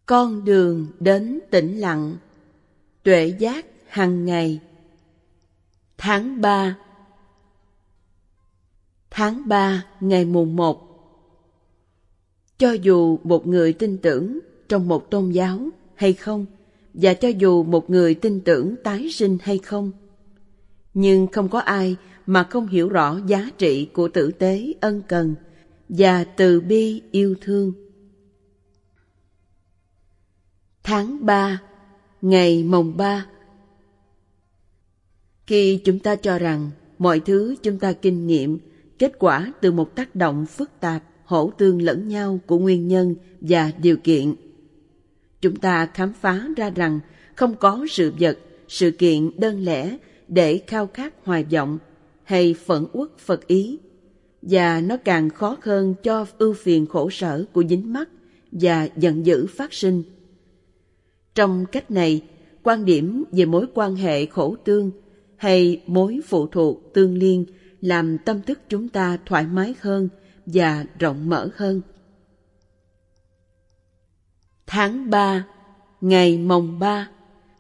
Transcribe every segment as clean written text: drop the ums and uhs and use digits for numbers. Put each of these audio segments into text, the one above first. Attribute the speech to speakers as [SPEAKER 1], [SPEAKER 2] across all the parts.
[SPEAKER 1] Con đường đến tĩnh lặng, tuệ giác hằng ngày. Tháng 3 ngày mùng 1. Cho dù một người tin tưởng trong một tôn giáo hay không, và cho dù một người tin tưởng tái sinh hay không, nhưng không có ai mà không hiểu rõ giá trị của tử tế ân cần và từ bi yêu thương. Tháng 3 ngày mồng 3. Khi chúng ta cho rằng mọi thứ chúng ta kinh nghiệm kết quả từ một tác động phức tạp hỗ tương lẫn nhau của nguyên nhân và điều kiện, chúng ta khám phá ra rằng không có sự vật, sự kiện đơn lẻ để khao khát hoài vọng hay phẫn uất phật ý, và nó càng khó hơn cho ưu phiền khổ sở của dính mắc và giận dữ phát sinh. Trong cách này, quan điểm về mối quan hệ khổ tương hay mối phụ thuộc tương liên làm tâm thức chúng ta thoải mái hơn và rộng mở hơn. Tháng 3 ngày mồng 3.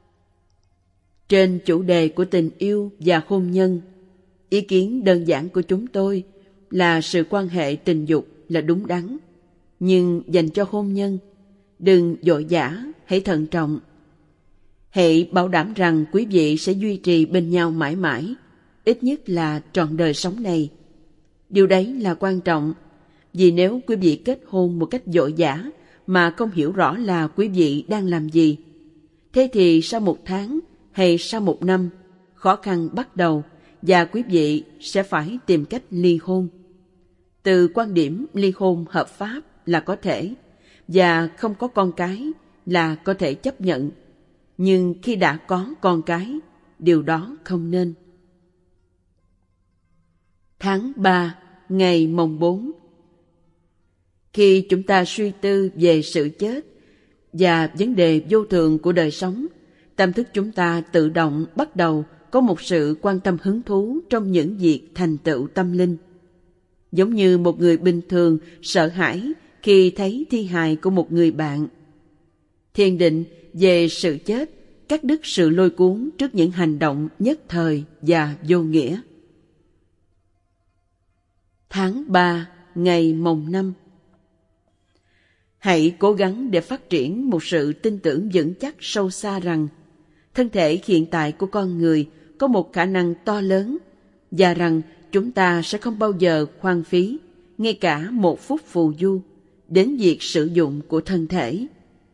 [SPEAKER 1] Trên chủ đề của tình yêu và hôn nhân, ý kiến đơn giản của chúng tôi là sự quan hệ tình dục là đúng đắn, nhưng dành cho hôn nhân, đừng vội vã, hãy thận trọng. Hãy bảo đảm rằng quý vị sẽ duy trì bên nhau mãi mãi, ít nhất là trọn đời sống này. Điều đấy là quan trọng, vì nếu quý vị kết hôn một cách vội vã mà không hiểu rõ là quý vị đang làm gì, thế thì sau 1 tháng hay sau 1 năm, khó khăn bắt đầu và quý vị sẽ phải tìm cách ly hôn. Từ quan điểm ly hôn hợp pháp là có thể, và không có con cái là có thể chấp nhận. Nhưng khi đã có con cái, điều đó không nên. Tháng 3 ngày mồng 4. Khi chúng ta suy tư về sự chết và vấn đề vô thường của đời sống, tâm thức chúng ta tự động bắt đầu có một sự quan tâm hứng thú trong những việc thành tựu tâm linh. Giống như một người bình thường sợ hãi khi thấy thi hài của một người bạn. Thiền định về sự chết cắt đứt sự lôi cuốn trước những hành động nhất thời và vô nghĩa. Tháng 3 ngày mồng 5. Hãy cố gắng để phát triển một sự tin tưởng vững chắc sâu xa rằng thân thể hiện tại của con người có một khả năng to lớn và rằng chúng ta sẽ không bao giờ hoang phí ngay cả 1 phút phù du đến việc sử dụng của thân thể.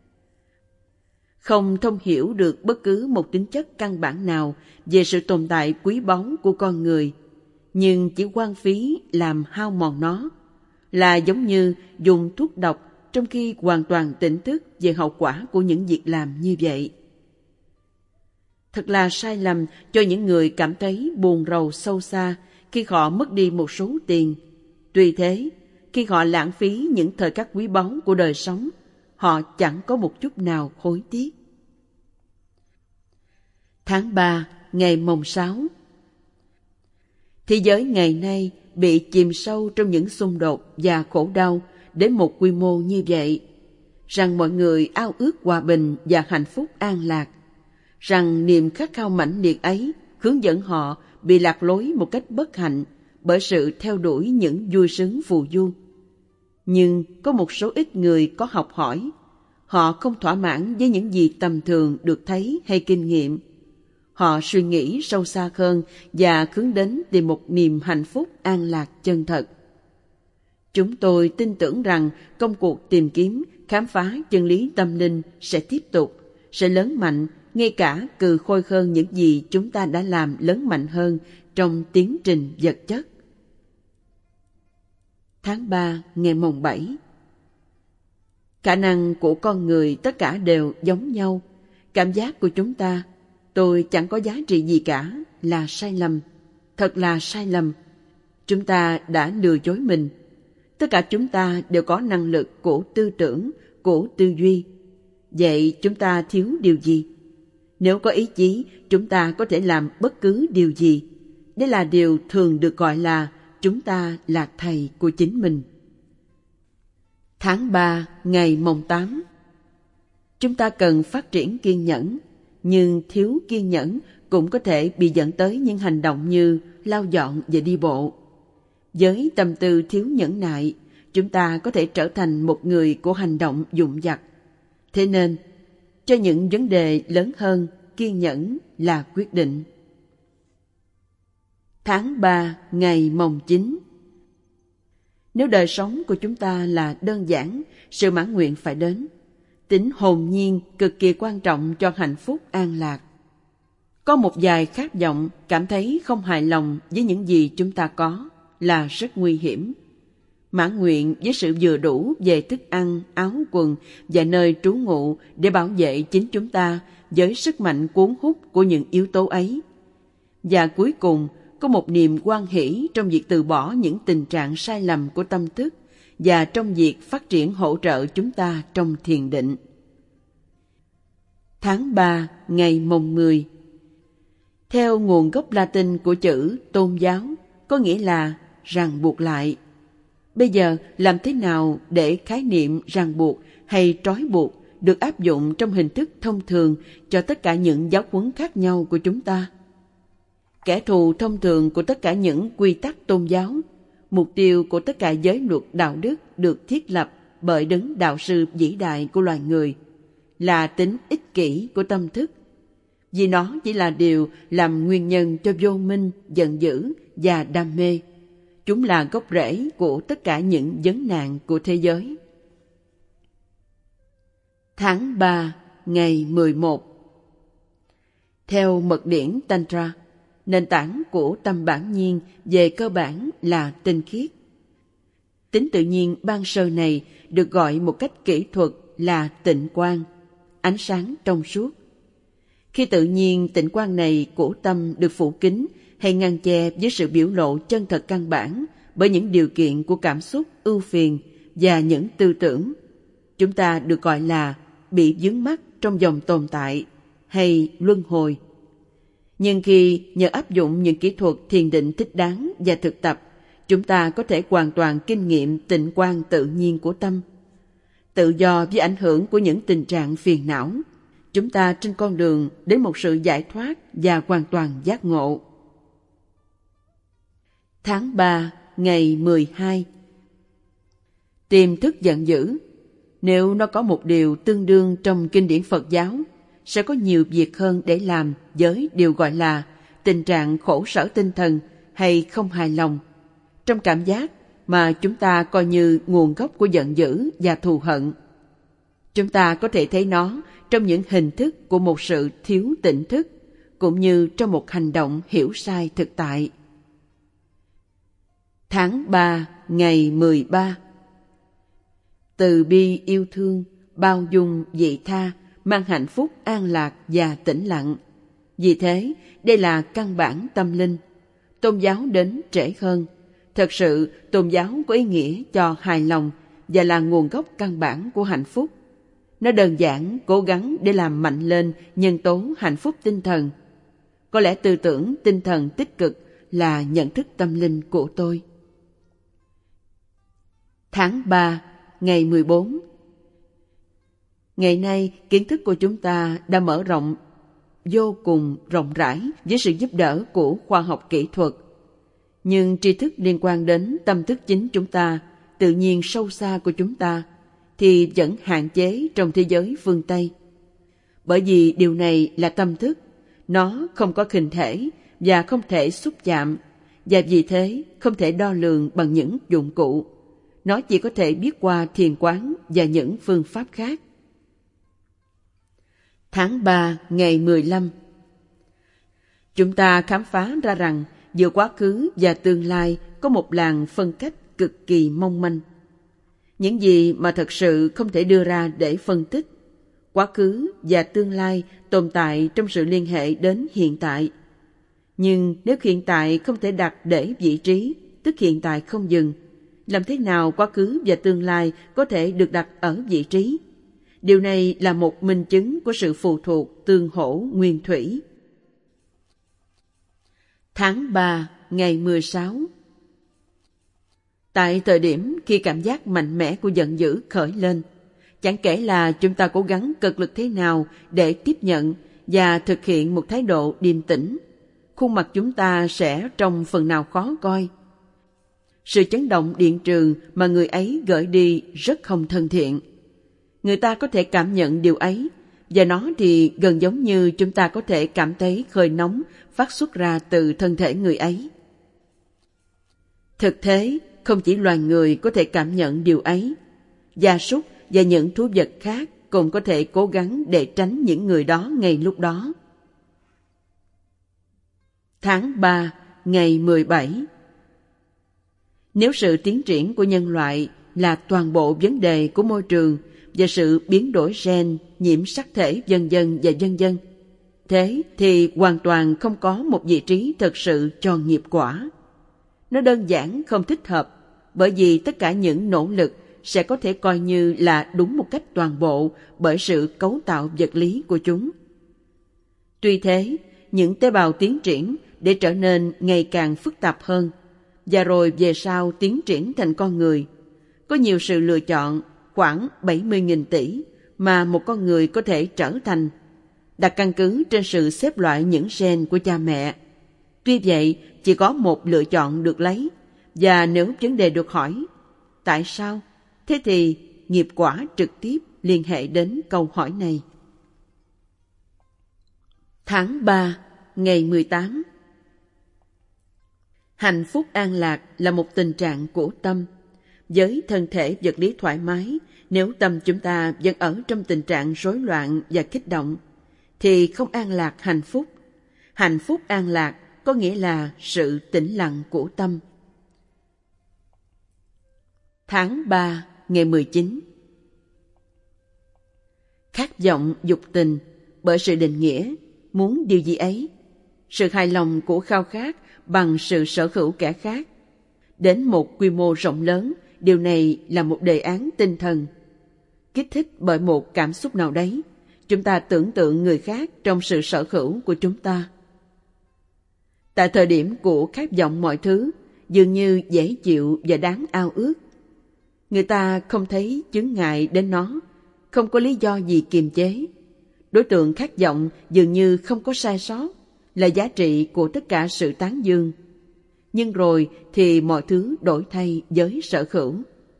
[SPEAKER 1] Không thông hiểu được bất cứ một tính chất căn bản nào về sự tồn tại quý báu của con người, nhưng chỉ hoang phí làm hao mòn nó, là giống như dùng thuốc độc trong khi hoàn toàn tỉnh thức về hậu quả của những việc làm như vậy. Thật là sai lầm cho những người cảm thấy buồn rầu sâu xa khi họ mất đi một số tiền. Tuy thế, khi họ lãng phí những thời khắc quý báu của đời sống, họ chẳng có một chút nào hối tiếc. Tháng 3 ngày mồng 6. Thế giới ngày nay bị chìm sâu trong những xung đột và khổ đau đến một quy mô như vậy, rằng mọi người ao ước hòa bình và hạnh phúc an lạc, rằng niềm khát khao mãnh liệt ấy hướng dẫn họ bị lạc lối một cách bất hạnh bởi sự theo đuổi những vui sướng phù du. Nhưng có một số ít người có học hỏi, họ không thỏa mãn với những gì tầm thường được thấy hay kinh nghiệm. Họ suy nghĩ sâu xa hơn và hướng đến tìm một niềm hạnh phúc an lạc chân thật. Chúng tôi tin tưởng rằng công cuộc tìm kiếm, khám phá chân lý tâm linh sẽ tiếp tục, sẽ lớn mạnh, ngay cả cừ khôi hơn những gì chúng ta đã làm lớn mạnh hơn trong tiến trình vật chất. Tháng 3 ngày mồng 7. Khả năng của con người tất cả đều giống nhau. Cảm giác của chúng ta, tôi chẳng có giá trị gì cả, là sai lầm. Thật là sai lầm. Chúng ta đã lừa dối mình. Tất cả chúng ta đều có năng lực của tư tưởng, của tư duy. Vậy chúng ta thiếu điều gì? Nếu có ý chí, chúng ta có thể làm bất cứ điều gì. Đây là điều thường được gọi là chúng ta là thầy của chính mình. Tháng 3 ngày mồng 8. Chúng ta cần phát triển kiên nhẫn, nhưng thiếu kiên nhẫn cũng có thể bị dẫn tới những hành động như lau dọn và đi bộ. Với tâm tư thiếu nhẫn nại, chúng ta có thể trở thành một người của hành động dụng dặt. Thế nên, cho những vấn đề lớn hơn, kiên nhẫn là quyết định. Tháng 3 ngày mồng 9. Nếu đời sống của chúng ta là đơn giản, sự mãn nguyện phải đến. Tính hồn nhiên cực kỳ quan trọng cho hạnh phúc an lạc. Có một vài khát vọng cảm thấy không hài lòng với những gì chúng ta có là rất nguy hiểm. Mãn nguyện với sự vừa đủ về thức ăn, áo quần và nơi trú ngụ để bảo vệ chính chúng ta với sức mạnh cuốn hút của những yếu tố ấy. Và cuối cùng, có một niềm hoan hỷ trong việc từ bỏ những tình trạng sai lầm của tâm thức và trong việc phát triển hỗ trợ chúng ta trong thiền định. Tháng 3 ngày mồng 10. Theo nguồn gốc Latin của chữ tôn giáo, có nghĩa là ràng buộc lại. Bây giờ, làm thế nào để khái niệm ràng buộc hay trói buộc được áp dụng trong hình thức thông thường cho tất cả những giáo huấn khác nhau của chúng ta? Kẻ thù thông thường của tất cả những quy tắc tôn giáo, mục tiêu của tất cả giới luật đạo đức được thiết lập bởi đấng đạo sư vĩ đại của loài người, là tính ích kỷ của tâm thức, vì nó chỉ là điều làm nguyên nhân cho vô minh, giận dữ và đam mê. Chúng là gốc rễ của tất cả những vấn nạn của thế giới. Tháng 3 ngày 11. Theo mật điển Tantra, nền tảng của tâm bản nhiên về cơ bản là tinh khiết. Tính tự nhiên ban sơ này được gọi một cách kỹ thuật là tịnh quang, ánh sáng trong suốt. Khi tự nhiên tịnh quang này của tâm được phủ kín hay ngăn che với sự biểu lộ chân thật căn bản bởi những điều kiện của cảm xúc ưu phiền và những tư tưởng, chúng ta được gọi là bị vướng mắc trong dòng tồn tại hay luân hồi. Nhưng khi nhờ áp dụng những kỹ thuật thiền định thích đáng và thực tập, chúng ta có thể hoàn toàn kinh nghiệm tịnh quang tự nhiên của tâm. Tự do với ảnh hưởng của những tình trạng phiền não, chúng ta trên con đường đến một sự giải thoát và hoàn toàn giác ngộ. Tháng 3 ngày 12. Tiềm thức giận dữ. Nếu nó có một điều tương đương trong kinh điển Phật giáo, sẽ có nhiều việc hơn để làm với điều gọi là tình trạng khổ sở tinh thần hay không hài lòng, trong cảm giác mà chúng ta coi như nguồn gốc của giận dữ và thù hận. Chúng ta có thể thấy nó trong những hình thức của một sự thiếu tỉnh thức, cũng như trong một hành động hiểu sai thực tại. Tháng 3 ngày 13. Từ bi yêu thương, bao dung vị tha, mang hạnh phúc an lạc và tĩnh lặng. Vì thế, đây là căn bản tâm linh. Tôn giáo đến trễ hơn. Thật sự, tôn giáo có ý nghĩa cho hài lòng và là nguồn gốc căn bản của hạnh phúc. Nó đơn giản cố gắng để làm mạnh lên nhân tố hạnh phúc tinh thần. Có lẽ tư tưởng tinh thần tích cực là nhận thức tâm linh của tôi. Tháng 3 ngày 14. Ngày nay, kiến thức của chúng ta đã mở rộng vô cùng rộng rãi với sự giúp đỡ của khoa học kỹ thuật. Nhưng tri thức liên quan đến tâm thức chính chúng ta, tự nhiên sâu xa của chúng ta, thì vẫn hạn chế trong thế giới phương Tây. Bởi vì điều này là tâm thức, nó không có hình thể và không thể xúc chạm, và vì thế không thể đo lường bằng những dụng cụ. Nó chỉ có thể biết qua thiền quán và những phương pháp khác. Tháng 3 ngày 15. Chúng ta khám phá ra rằng giữa quá khứ và tương lai có một làn phân cách cực kỳ mong manh. Những gì mà thật sự không thể đưa ra để phân tích. Quá khứ và tương lai tồn tại trong sự liên hệ đến hiện tại. Nhưng nếu hiện tại không thể đặt để vị trí, tức hiện tại không dừng, làm thế nào quá khứ và tương lai có thể được đặt ở vị trí? Điều này là một minh chứng của sự phụ thuộc tương hỗ nguyên thủy. Tháng 3 ngày 16. Tại thời điểm khi cảm giác mạnh mẽ của giận dữ khởi lên, Chẳng kể là chúng ta cố gắng cực lực thế nào để tiếp nhận và thực hiện một thái độ điềm tĩnh, khuôn mặt chúng ta sẽ trông phần nào khó coi. Sự chấn động điện trường mà người ấy gửi đi rất không thân thiện. Người ta có thể cảm nhận điều ấy, và nó thì gần giống như chúng ta có thể cảm thấy hơi nóng phát xuất ra từ thân thể người ấy. Thực tế, không chỉ loài người có thể cảm nhận điều ấy, gia súc và những thú vật khác cũng có thể cố gắng để tránh những người đó ngay lúc đó. Tháng 3, ngày 17. Nếu sự tiến triển của nhân loại là toàn bộ vấn đề của môi trường và sự biến đổi gen, nhiễm sắc thể vân vân, thế thì hoàn toàn không có một vị trí thực sự cho nghiệp quả. Nó đơn giản không thích hợp, bởi vì tất cả những nỗ lực sẽ có thể coi như là đúng một cách toàn bộ bởi sự cấu tạo vật lý của chúng. Tuy thế, những tế bào tiến triển để trở nên ngày càng phức tạp hơn, và rồi về sau tiến triển thành con người. Có nhiều sự lựa chọn, khoảng 70.000 tỷ, mà một con người có thể trở thành, đặt căn cứ trên sự xếp loại những gen của cha mẹ. Tuy vậy, chỉ có một lựa chọn được lấy, và nếu vấn đề được hỏi, tại sao? Thế thì nghiệp quả trực tiếp liên hệ đến câu hỏi này. Tháng 3, ngày 18. Hạnh phúc an lạc là một tình trạng của tâm. Với thân thể vật lý thoải mái, nếu tâm chúng ta vẫn ở trong tình trạng rối loạn và kích động, thì không an lạc hạnh phúc. Hạnh phúc an lạc có nghĩa là sự tĩnh lặng của tâm. Tháng 3, ngày 19. Khát vọng dục tình bởi sự định nghĩa, muốn điều gì ấy. Sự hài lòng của khao khát bằng sự sở hữu kẻ khác. Đến một quy mô rộng lớn, điều này là một đề án tinh thần. Kích thích bởi một cảm xúc nào đấy, chúng ta tưởng tượng người khác trong sự sở hữu của chúng ta. Tại thời điểm của khát vọng mọi thứ, dường như dễ chịu và đáng ao ước. Người ta không thấy chướng ngại đến nó, không có lý do gì kiềm chế. Đối tượng khát vọng dường như không có sai sót, là giá trị của tất cả sự tán dương. Nhưng rồi thì mọi thứ đổi thay với sở hữu.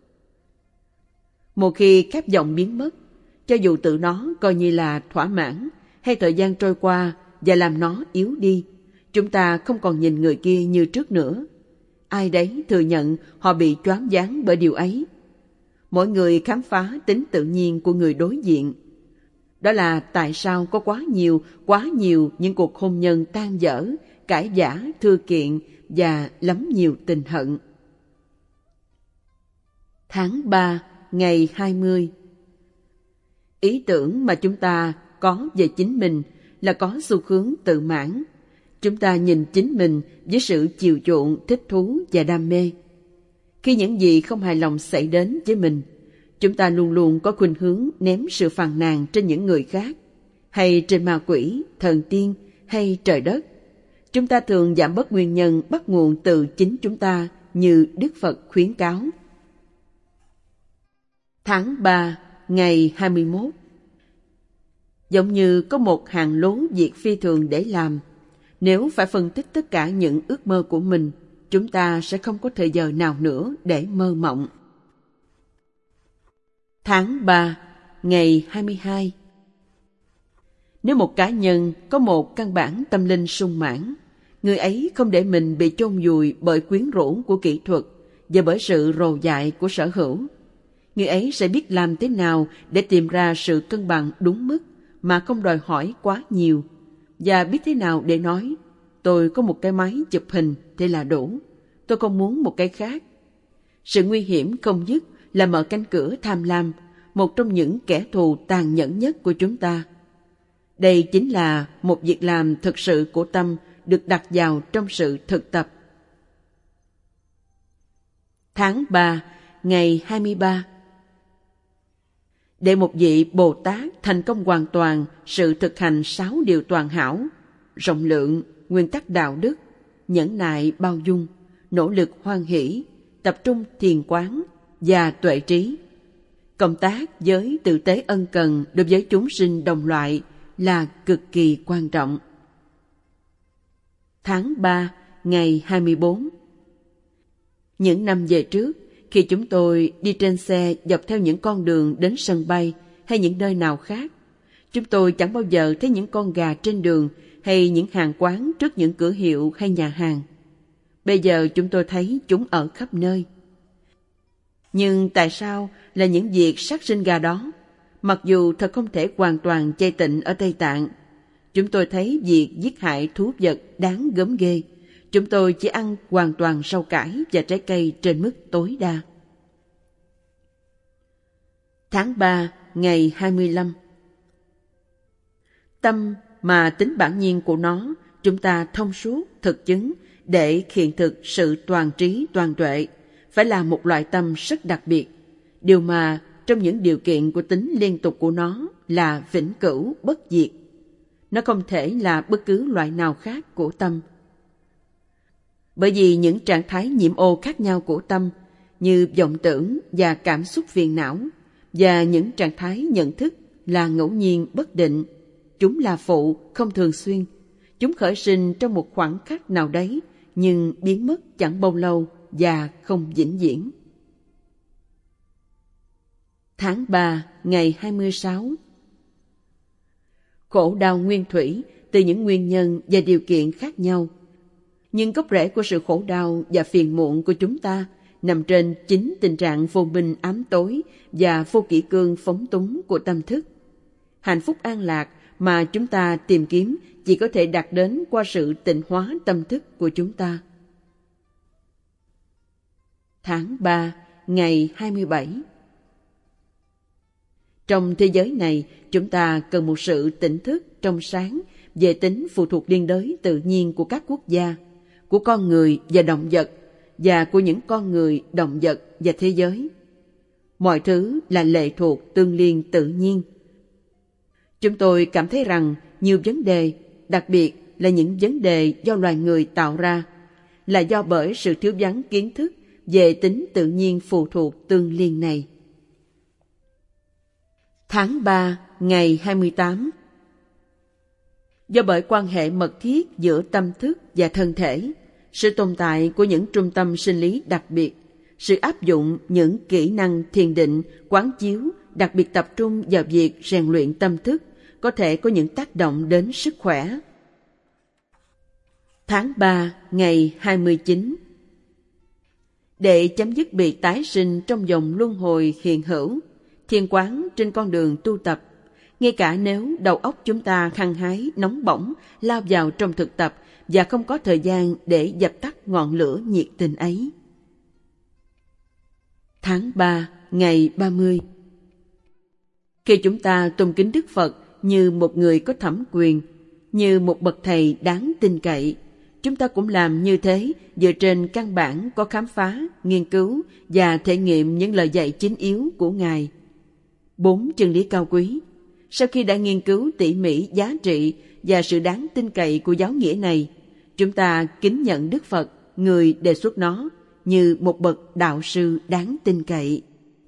[SPEAKER 1] Một khi khát vọng biến mất, cho dù tự nó coi như là thỏa mãn, hay thời gian trôi qua và làm nó yếu đi, chúng ta không còn nhìn người kia như trước nữa. Ai đấy thừa nhận họ bị choáng váng bởi điều ấy. Mỗi người khám phá tính tự nhiên của người đối diện. Đó là tại sao có quá nhiều những cuộc hôn nhân tan dở, cãi vã, thưa kiện và lắm nhiều tình hận. Tháng 3, ngày 20. Ý tưởng mà chúng ta có về chính mình là có xu hướng tự mãn. Chúng ta nhìn chính mình với sự chiều chuộng, thích thú và đam mê. Khi những gì không hài lòng xảy đến với mình, chúng ta luôn luôn có khuynh hướng ném sự phàn nàn trên những người khác, hay trên ma quỷ, thần tiên, hay trời đất. Chúng ta thường giảm bớt nguyên nhân bắt nguồn từ chính chúng ta như Đức Phật khuyến cáo. Tháng 3, ngày 21. Giống như có một hàng lố việc phi thường để làm. Nếu phải phân tích tất cả những ước mơ của mình, chúng ta sẽ không có thời giờ nào nữa để mơ mộng. Tháng 3, ngày 22. Nếu một cá nhân có một căn bản tâm linh sung mãn, người ấy không để mình bị chôn vùi bởi quyến rũ của kỹ thuật và bởi sự rồ dại của sở hữu. Người ấy sẽ biết làm thế nào để tìm ra sự cân bằng đúng mức mà không đòi hỏi quá nhiều, và biết thế nào để nói, tôi có một cái máy chụp hình thế là đủ, tôi không muốn một cái khác. Sự nguy hiểm không dứt là mở cánh cửa tham lam, một trong những kẻ thù tàn nhẫn nhất của chúng ta. Đây chính là một việc làm thực sự của tâm được đặt vào trong sự thực tập. Tháng 3, ngày 23. Để một vị Bồ Tát thành công hoàn toàn sự thực hành 6 điều toàn hảo, rộng lượng, nguyên tắc đạo đức, nhẫn nại bao dung, nỗ lực hoan hỷ, tập trung thiền quán và tuệ trí, Công tác với tử tế ân cần đối với chúng sinh đồng loại là cực kỳ quan trọng. Tháng 3, ngày 24. Những năm về trước, khi chúng tôi đi trên xe dọc theo những con đường đến sân bay hay những nơi nào khác, chúng tôi chẳng bao giờ thấy những con gà trên đường hay những hàng quán trước những cửa hiệu hay nhà hàng. Bây giờ chúng tôi thấy chúng ở khắp nơi. Nhưng tại sao là những việc sát sinh gà đó? Mặc dù thật không thể hoàn toàn chay tịnh ở Tây Tạng, chúng tôi thấy việc giết hại thú vật đáng gớm ghê. Chúng tôi chỉ ăn hoàn toàn rau cải và trái cây trên mức tối đa. Tháng 3, ngày 25. Tâm mà tính bản nhiên của nó, chúng ta thông suốt, thực chứng để hiện thực sự toàn trí, toàn tuệ, phải là một loại tâm rất đặc biệt. Điều mà trong những điều kiện của tính liên tục của nó là vĩnh cửu, bất diệt. Nó không thể là bất cứ loại nào khác của tâm. Bởi vì những trạng thái nhiễm ô khác nhau của tâm, như vọng tưởng và cảm xúc phiền não, và những trạng thái nhận thức là ngẫu nhiên bất định, chúng là phụ, không thường xuyên. Chúng khởi sinh trong một khoảng khắc nào đấy, nhưng biến mất chẳng bao lâu và không vĩnh viễn. Tháng 3, ngày 26. Khổ đau nguyên thủy từ những nguyên nhân và điều kiện khác nhau. Nhưng gốc rễ của sự khổ đau và phiền muộn của chúng ta nằm trên chính tình trạng vô minh ám tối và vô kỷ cương phóng túng của tâm thức. Hạnh phúc an lạc mà chúng ta tìm kiếm chỉ có thể đạt đến qua sự tịnh hóa tâm thức của chúng ta. Tháng 3, ngày 27. Trong thế giới này, chúng ta cần một sự tỉnh thức trong sáng về tính phụ thuộc liên đới tự nhiên của các quốc gia, của con người và động vật, và của những con người, động vật và thế giới. Mọi thứ là lệ thuộc tương liên tự nhiên. Chúng tôi cảm thấy rằng nhiều vấn đề, đặc biệt là những vấn đề do loài người tạo ra, là do bởi sự thiếu vắng kiến thức về tính tự nhiên phụ thuộc tương liên này. Tháng 3, ngày 28. Do bởi quan hệ mật thiết giữa tâm thức và thân thể, sự tồn tại của những trung tâm sinh lý đặc biệt, sự áp dụng những kỹ năng thiền định, quán chiếu, đặc biệt tập trung vào việc rèn luyện tâm thức, có thể có những tác động đến sức khỏe. Tháng 3, ngày 29. Để chấm dứt bị tái sinh trong vòng luân hồi hiện hữu, thiền quán trên con đường tu tập, ngay cả nếu đầu óc chúng ta hăng hái, nóng bỏng, lao vào trong thực tập và không có thời gian để dập tắt ngọn lửa nhiệt tình ấy. Tháng 3, ngày 30. Khi chúng ta tôn kính Đức Phật như một người có thẩm quyền, như một bậc thầy đáng tin cậy, chúng ta cũng làm như thế dựa trên căn bản có khám phá, nghiên cứu và thể nghiệm những lời dạy chính yếu của Ngài. 4 chân lý cao quý. Sau khi đã nghiên cứu tỉ mỉ giá trị và sự đáng tin cậy của giáo nghĩa này, chúng ta kính nhận Đức Phật, người đề xuất nó, như một bậc đạo sư đáng tin cậy.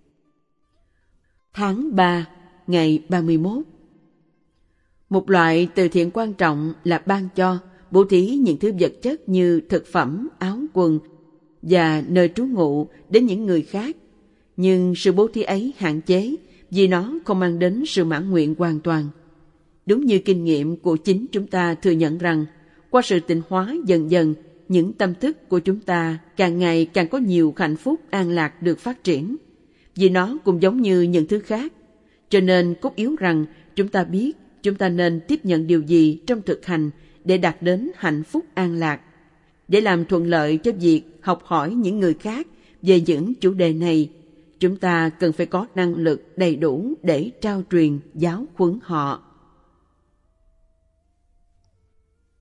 [SPEAKER 1] Tháng 3, ngày 31. Một loại từ thiện quan trọng là ban cho, bố thí những thứ vật chất như thực phẩm, áo quần và nơi trú ngụ đến những người khác. Nhưng sự bố thí ấy hạn chế vì nó không mang đến sự mãn nguyện hoàn toàn. Đúng như kinh nghiệm của chính chúng ta thừa nhận rằng, qua sự tịnh hóa dần dần, những tâm thức của chúng ta càng ngày càng có nhiều hạnh phúc an lạc được phát triển. Vì nó cũng giống như những thứ khác. Cho nên cốt yếu rằng chúng ta biết chúng ta nên tiếp nhận điều gì trong thực hành để đạt đến hạnh phúc an lạc. Để làm thuận lợi cho việc học hỏi những người khác về những chủ đề này, chúng ta cần phải có năng lực đầy đủ để trao truyền giáo huấn họ.